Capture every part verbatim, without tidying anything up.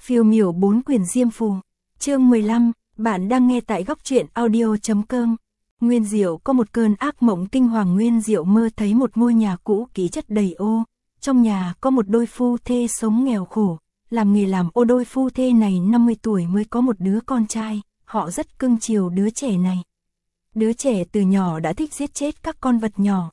Phiêu miểu bốn quyển diêm phù. Chương mười lăm, bạn đang nghe tại góc truyện audio chấm com. Nguyên Diệu có một cơn ác mộng kinh hoàng. Nguyên Diệu mơ thấy một ngôi nhà cũ kỹ chất đầy ô. Trong nhà có một đôi phu thê sống nghèo khổ, làm nghề làm ô. Đôi phu thê này năm mươi tuổi mới có một đứa con trai, họ rất cưng chiều đứa trẻ này. Đứa trẻ từ nhỏ đã thích giết chết các con vật nhỏ.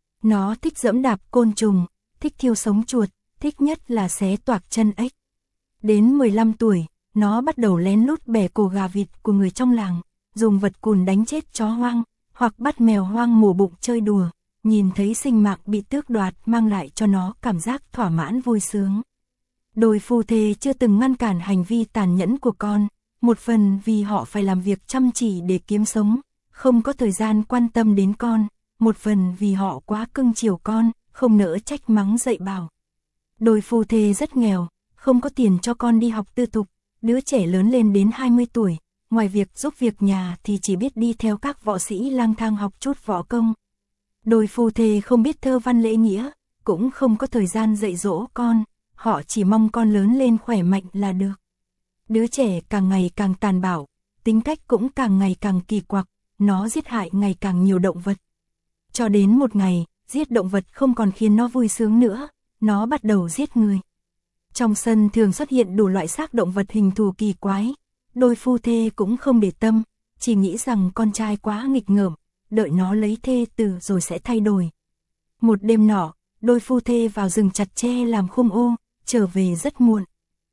Nó thích giẫm đạp côn trùng, thích thiêu sống chuột, thích nhất là xé toạc chân ếch. Đến mười lăm tuổi, nó bắt đầu lén lút bẻ cổ gà vịt của người trong làng, dùng vật cùn đánh chết chó hoang, hoặc bắt mèo hoang mổ bụng chơi đùa. Nhìn thấy sinh mạng bị tước đoạt mang lại cho nó cảm giác thỏa mãn vui sướng. Đôi phu thê chưa từng ngăn cản hành vi tàn nhẫn của con, một phần vì họ phải làm việc chăm chỉ để kiếm sống, không có thời gian quan tâm đến con, một phần vì họ quá cưng chiều con, không nỡ trách mắng dạy bảo. Đôi phu thê rất nghèo, không có tiền cho con đi học tư thục. Đứa trẻ lớn lên đến hai mươi tuổi, ngoài việc giúp việc nhà thì chỉ biết đi theo các võ sĩ lang thang học chút võ công. Đôi phu thê không biết thơ văn lễ nghĩa, cũng không có thời gian dạy dỗ con, họ chỉ mong con lớn lên khỏe mạnh là được. Đứa trẻ càng ngày càng tàn bạo, tính cách cũng càng ngày càng kỳ quặc, nó giết hại ngày càng nhiều động vật. Cho đến một ngày, giết động vật không còn khiến nó vui sướng nữa, nó bắt đầu giết người. Trong sân thường xuất hiện đủ loại xác động vật hình thù kỳ quái, đôi phu thê cũng không để tâm, chỉ nghĩ rằng con trai quá nghịch ngợm, đợi nó lấy thê tử rồi sẽ thay đổi. Một đêm nọ, đôi phu thê vào rừng chặt tre làm khung ô, trở về rất muộn.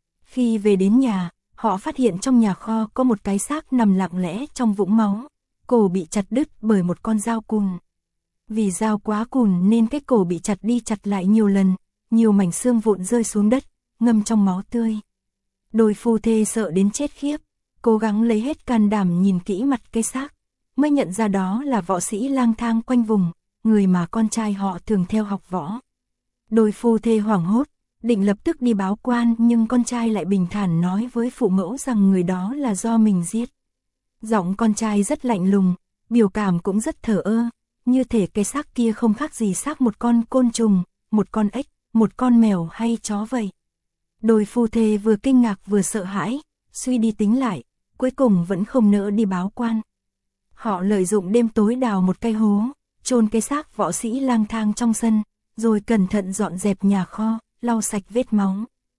Khi về đến nhà, họ phát hiện trong nhà kho có một cái xác nằm lặng lẽ trong vũng máu, cổ bị chặt đứt bởi một con dao cùn. Vì dao quá cùn nên cái cổ bị chặt đi chặt lại nhiều lần, nhiều mảnh xương vụn rơi xuống đất, ngâm trong máu tươi. Đôi phu thê sợ đến chết khiếp, cố gắng lấy hết can đảm nhìn kỹ mặt cái xác, mới nhận ra đó là võ sĩ lang thang quanh vùng, người mà con trai họ thường theo học võ. Đôi phu thê hoảng hốt, định lập tức đi báo quan, nhưng con trai lại bình thản nói với phụ mẫu rằng người đó là do mình giết. Giọng con trai rất lạnh lùng, biểu cảm cũng rất thờ ơ, như thể cái xác kia không khác gì xác một con côn trùng, một con ếch, một con mèo hay chó vậy. Đôi phu thê vừa kinh ngạc vừa sợ hãi, suy đi tính lại, cuối cùng vẫn không nỡ đi báo quan. Họ lợi dụng đêm tối đào một cái hố, chôn cái xác võ sĩ lang thang trong sân, rồi cẩn thận dọn dẹp nhà kho, lau sạch vết máu.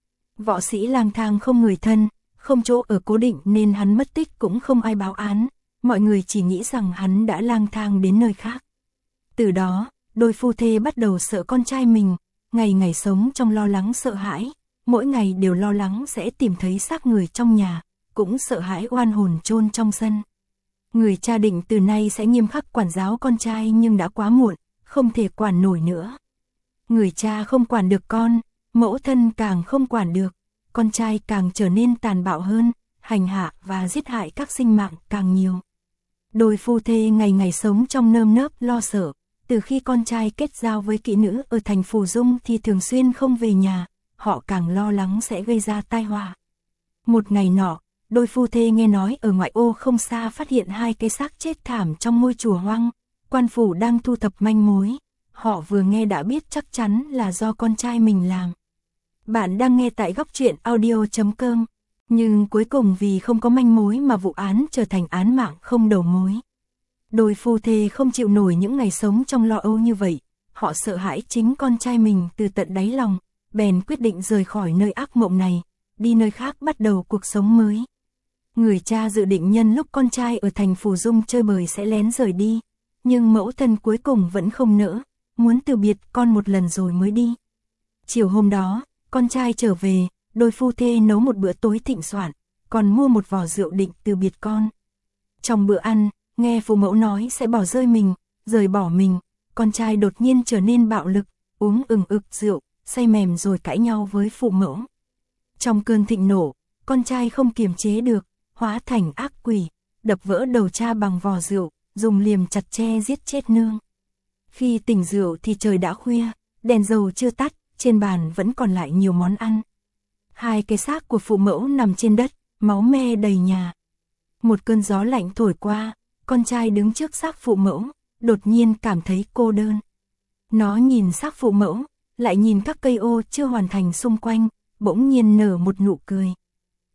Võ sĩ lang thang không người thân, không chỗ ở cố định nên hắn mất tích cũng không ai báo án, mọi người chỉ nghĩ rằng hắn đã lang thang đến nơi khác. Từ đó, đôi phu thê bắt đầu sợ con trai mình, ngày ngày sống trong lo lắng sợ hãi, mỗi ngày đều lo lắng sẽ tìm thấy xác người trong nhà, cũng sợ hãi oan hồn chôn trong sân. Người cha định từ nay sẽ nghiêm khắc quản giáo con trai nhưng đã quá muộn, không thể quản nổi nữa. Người cha không quản được con, mẫu thân càng không quản được, con trai càng trở nên tàn bạo hơn, hành hạ và giết hại các sinh mạng càng nhiều. Đôi phu thê ngày ngày sống trong nơm nớp lo sợ, từ khi con trai kết giao với kỹ nữ ở thành Phù Dung thì thường xuyên không về nhà, họ càng lo lắng sẽ gây ra tai họa. Một ngày nọ, đôi phu thê nghe nói ở ngoại ô không xa phát hiện hai cái xác chết thảm trong ngôi chùa hoang, quan phủ đang thu thập manh mối, họ vừa nghe đã biết chắc chắn là do con trai mình làm. Bạn đang nghe tại góc truyện audio chấm com, nhưng cuối cùng vì không có manh mối mà vụ án trở thành án mạng không đầu mối. Đôi phu thê không chịu nổi những ngày sống trong lo âu như vậy, họ sợ hãi chính con trai mình từ tận đáy lòng, bèn quyết định rời khỏi nơi ác mộng này, đi nơi khác bắt đầu cuộc sống mới. Người cha dự định nhân lúc con trai ở thành Phù Dung chơi bời sẽ lén rời đi, nhưng mẫu thân cuối cùng vẫn không nỡ, muốn từ biệt con một lần rồi mới đi. Chiều hôm đó, con trai trở về, đôi phu thê nấu một bữa tối thịnh soạn, còn mua một vò rượu định từ biệt con. Trong bữa ăn, nghe phụ mẫu nói sẽ bỏ rơi mình, rời bỏ mình, con trai đột nhiên trở nên bạo lực, uống ừng ực rượu, say mềm rồi cãi nhau với phụ mẫu. Trong cơn thịnh nộ, con trai không kiềm chế được, hóa thành ác quỷ, đập vỡ đầu cha bằng vò rượu, dùng liềm chặt tre giết chết nương. Khi tỉnh rượu thì trời đã khuya, đèn dầu chưa tắt, trên bàn vẫn còn lại nhiều món ăn. Hai cái xác của phụ mẫu nằm trên đất, máu me đầy nhà. Một cơn gió lạnh thổi qua, con trai đứng trước xác phụ mẫu, đột nhiên cảm thấy cô đơn. Nó nhìn xác phụ mẫu, lại nhìn các cây ô chưa hoàn thành xung quanh, bỗng nhiên nở một nụ cười.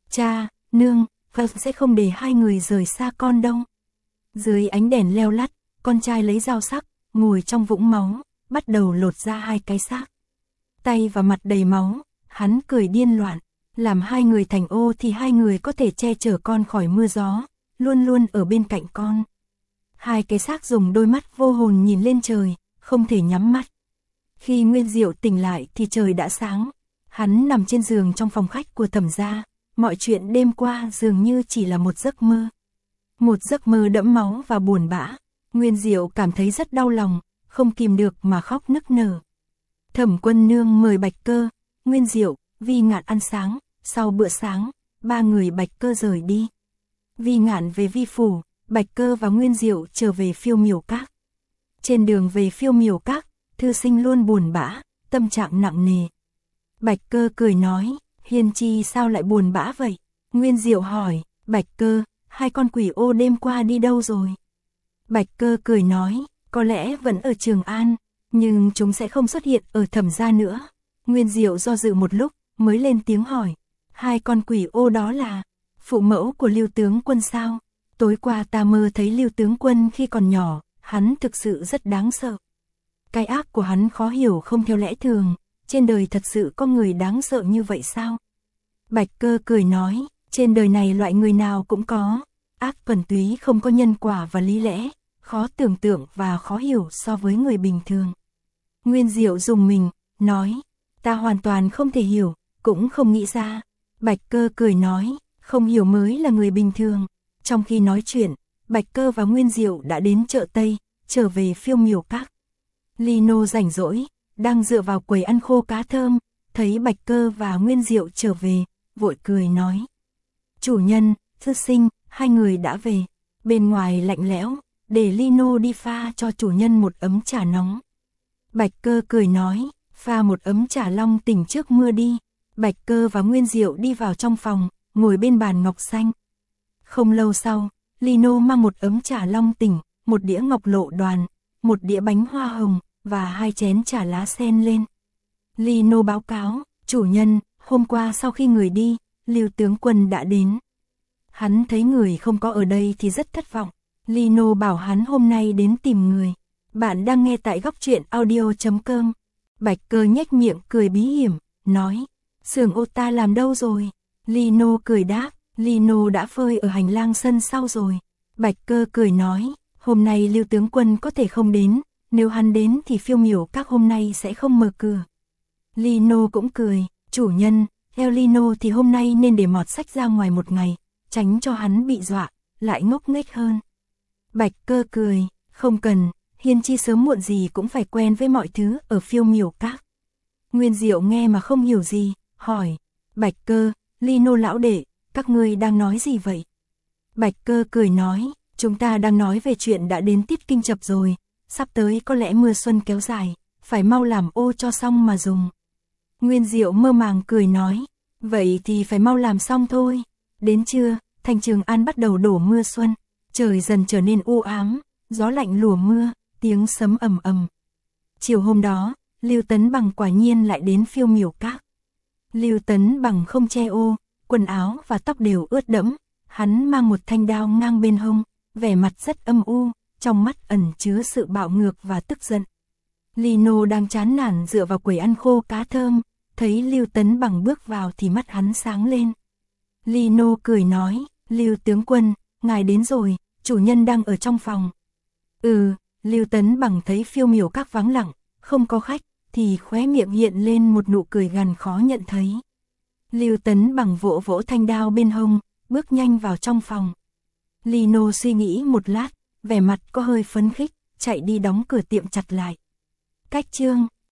Cha, nương, con sẽ không để hai người rời xa con đâu. Dưới ánh đèn leo lắt, con trai lấy dao sắc, ngồi trong vũng máu, bắt đầu lột ra hai cái xác. Tay và mặt đầy máu, hắn cười điên loạn, làm hai người thành ô thì hai người có thể che chở con khỏi mưa gió, luôn luôn ở bên cạnh con. Hai cái xác dùng đôi mắt vô hồn nhìn lên trời, không thể nhắm mắt. Khi Nguyên Diệu tỉnh lại thì trời đã sáng, hắn nằm trên giường trong phòng khách của Thẩm gia, mọi chuyện đêm qua dường như chỉ là một giấc mơ. Một giấc mơ đẫm máu và buồn bã, Nguyên Diệu cảm thấy rất đau lòng, không kìm được mà khóc nức nở. Thẩm Quân Nương mời Bạch Cơ, Nguyên Diệu, Vi Ngạn ăn sáng, sau bữa sáng, ba người Bạch Cơ rời đi. Vi Ngạn về Vi phủ, Bạch Cơ và Nguyên Diệu trở về Phiêu Miểu Các. Trên đường về Phiêu Miểu Các, thư sinh luôn buồn bã, tâm trạng nặng nề. Bạch Cơ cười nói, Hiên Chi sao lại buồn bã vậy? Nguyên Diệu hỏi, Bạch Cơ, hai con quỷ ô đêm qua đi đâu rồi? Bạch Cơ cười nói, có lẽ vẫn ở Trường An, nhưng chúng sẽ không xuất hiện ở Thẩm gia nữa. Nguyên Diệu do dự một lúc, mới lên tiếng hỏi, hai con quỷ ô đó là phụ mẫu của Lưu tướng quân sao? Tối qua ta mơ thấy Lưu tướng quân khi còn nhỏ, hắn thực sự rất đáng sợ. Cái ác của hắn khó hiểu không theo lẽ thường, trên đời thật sự có người đáng sợ như vậy sao? Bạch Cơ cười nói, trên đời này loại người nào cũng có, ác thuần túy không có nhân quả và lý lẽ, khó tưởng tượng và khó hiểu so với người bình thường. Nguyên Diệu dùng mình, nói, ta hoàn toàn không thể hiểu, cũng không nghĩ ra. Bạch Cơ cười nói, không hiểu mới là người bình thường. Trong khi nói chuyện, Bạch Cơ và Nguyên Diệu đã đến chợ Tây, trở về Phiêu Miểu Các. Lino rảnh rỗi, đang dựa vào quầy ăn khô cá thơm, thấy Bạch Cơ và Nguyên Diệu trở về, vội cười nói. Chủ nhân, thư sinh, hai người đã về. Bên ngoài lạnh lẽo, để Lino đi pha cho chủ nhân một ấm trà nóng. Bạch Cơ cười nói, pha một ấm trà long tỉnh trước mưa đi. Bạch Cơ và Nguyên Diệu đi vào trong phòng, ngồi bên bàn ngọc xanh. Không lâu sau, Lino mang một ấm trà long tỉnh, một đĩa ngọc lộ đoàn, một đĩa bánh hoa hồng, và hai chén trà lá sen lên. Lino báo cáo, chủ nhân, hôm qua sau khi người đi, Lưu tướng quân đã đến. Hắn thấy người không có ở đây thì rất thất vọng. Lino bảo hắn hôm nay đến tìm người. Bạn đang nghe tại góc truyện audio chấm com. Bạch Cơ nhếch miệng cười bí hiểm, nói, xưởng ô ta làm đâu rồi? Lino cười đáp, Lino đã phơi ở hành lang sân sau rồi. Bạch Cơ cười nói, hôm nay Lưu tướng quân có thể không đến, nếu hắn đến thì Phiêu Miểu Các hôm nay sẽ không mở cửa. Lino cũng cười, chủ nhân, theo Lino thì hôm nay nên để mọt sách ra ngoài một ngày, tránh cho hắn bị dọa, lại ngốc nghếch hơn. Bạch Cơ cười, không cần, Hiên Chi sớm muộn gì cũng phải quen với mọi thứ ở Phiêu Miểu Các. Nguyên Diệu nghe mà không hiểu gì, hỏi, Bạch Cơ, Lino lão đệ, các ngươi đang nói gì vậy? Bạch Cơ cười nói, chúng ta đang nói về chuyện đã đến tiết kinh chập rồi, sắp tới có lẽ mưa xuân kéo dài, phải mau làm ô cho xong mà dùng. Nguyên Diệu mơ màng cười nói, vậy thì phải mau làm xong thôi. Đến trưa, thành Trường An bắt đầu đổ mưa xuân, trời dần trở nên u ám, gió lạnh lùa mưa, tiếng sấm ầm ầm. Chiều hôm đó, Lưu Tấn Bằng quả nhiên lại đến Phiêu Miểu Các. Lưu Tấn Bằng không che ô, quần áo và tóc đều ướt đẫm, hắn mang một thanh đao ngang bên hông, vẻ mặt rất âm u, trong mắt ẩn chứa sự bạo ngược và tức giận. Lino đang chán nản dựa vào quầy ăn khô cá thơm, thấy Lưu Tấn Bằng bước vào thì mắt hắn sáng lên. Lino cười nói, Lưu tướng quân, ngài đến rồi, chủ nhân đang ở trong phòng. Ừ, Lưu Tấn Bằng thấy Phiêu Miểu Các vắng lặng, không có khách, thì khóe miệng hiện lên một nụ cười gằn khó nhận thấy. Lưu Tấn Bằng vỗ vỗ thanh đao bên hông, bước nhanh vào trong phòng. Lino suy nghĩ một lát, vẻ mặt có hơi phấn khích, chạy đi đóng cửa tiệm chặt lại. Cách chương